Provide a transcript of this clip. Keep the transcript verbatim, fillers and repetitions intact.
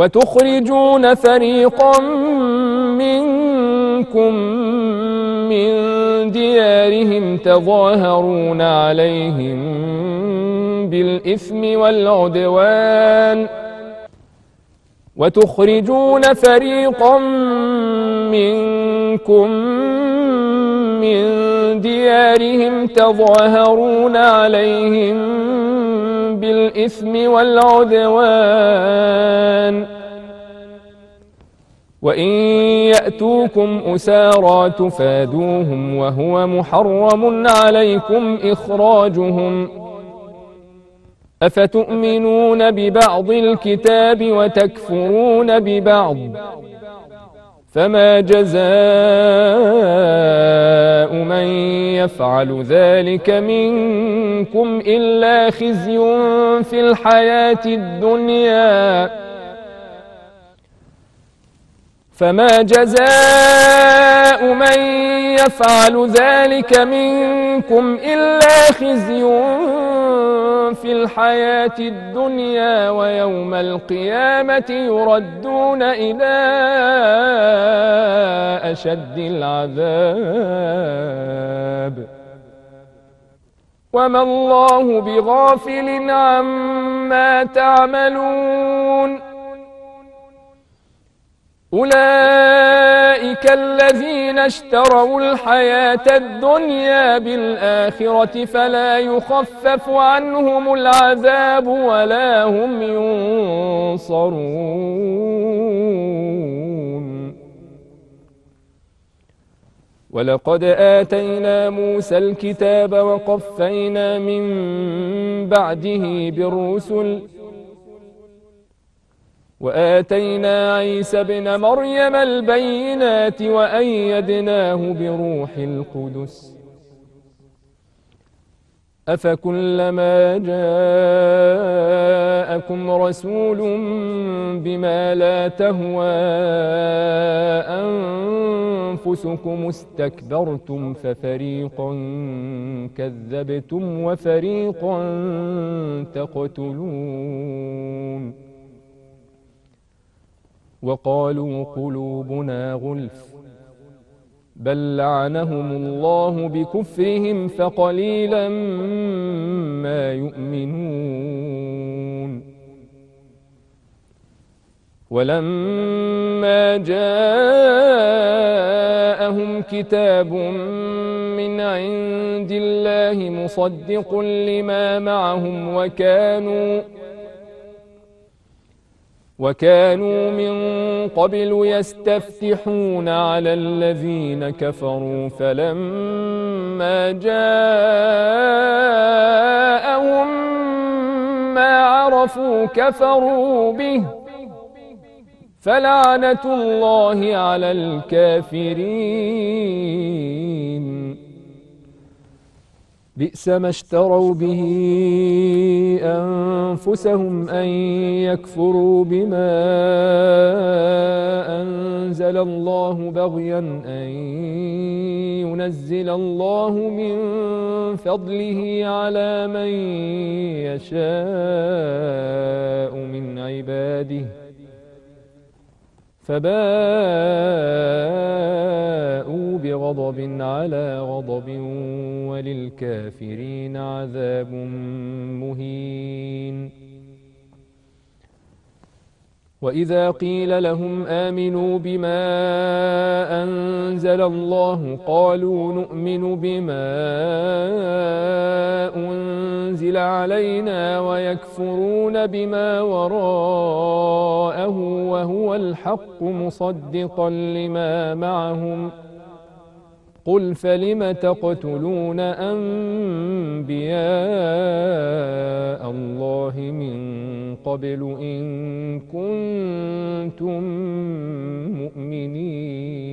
وتخرجون فريقا منكم من ديارهم تظاهرون عليهم بالإثم والعدوان وتخرجون فريقا منكم من ديارهم تظاهرون عليهم بالإثم والعدوان وإن يأتوكم أسارى تفادوهم وهو محرم عليكم إخراجهم أفتؤمنون ببعض الكتاب وتكفرون ببعض فما جزاء من يفعل ذلك منكم إلا خزي في الحياة الدنيا فما جزاء من يفعل ذلك منكم إلا خزي في الحياة الدنيا ويوم القيامة يردون إلى أشد العذاب وما الله بغافل عما تعملون أولئك الذين اشتروا الحياة الدنيا بالآخرة فلا يخفف عنهم العذاب ولا هم ينصرون ولقد آتينا موسى الكتاب وقفينا من بعده بالرسل وآتينا عيسى ابن مريم البينات وأيدناه بروح القدس أفكلما جاءكم رسول بما لا تهوى أنفسكم استكبرتم ففريقا كذبتم وفريقا تقتلون وقالوا قلوبنا غلف بل لعنهم الله بكفرهم فقليلا ما يؤمنون ولما جاءهم كتاب من عند الله مصدق لما معهم وكانوا وكانوا من قبل يستفتحون على الذين كفروا فلما جاءهم ما عرفوا كفروا به فلعنة الله على الكافرين بئس ما اشتروا به أنفسهم أن يكفروا بما أنزل الله بغيا أن ينزل الله من فضله على من يشاء من عباده فباءوا بغضب على غضب وللكافرين عذاب مهين وإذا قيل لهم آمنوا بما أنزل الله قالوا نؤمن بما أنزل علينا ويكفرون بما وراءه وهو الحق مصدقا لما معهم قل فلم تقتلون أنبياء الله من قبل إن كنتم مؤمنين